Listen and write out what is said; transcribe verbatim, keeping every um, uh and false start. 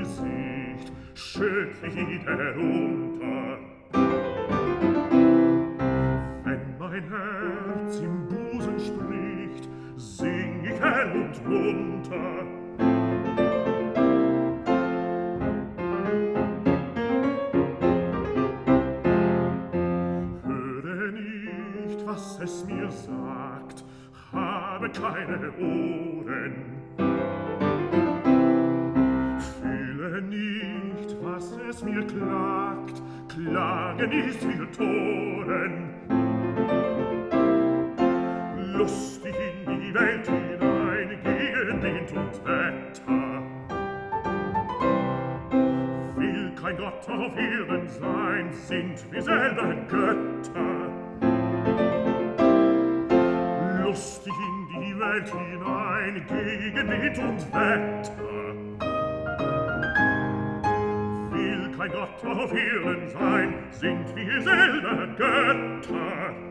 Gesicht, schütt wie herunter. Wenn mein Herz im Busen spricht, sing ich hell und munter. Höre nicht, was es mir sagt, habe keine Ohren. Fühle nicht, was es mir klagt, Klagen ist für Toren. Lustig in die Welt hinein, gegen Wind und Wetter, will kein Gott auf Erden sein, sind wir selber Götter. Lustig in die Welt hinein, gegen Wind und Wetter, will kein Gott auf Erden sein, sind wir selber Götter.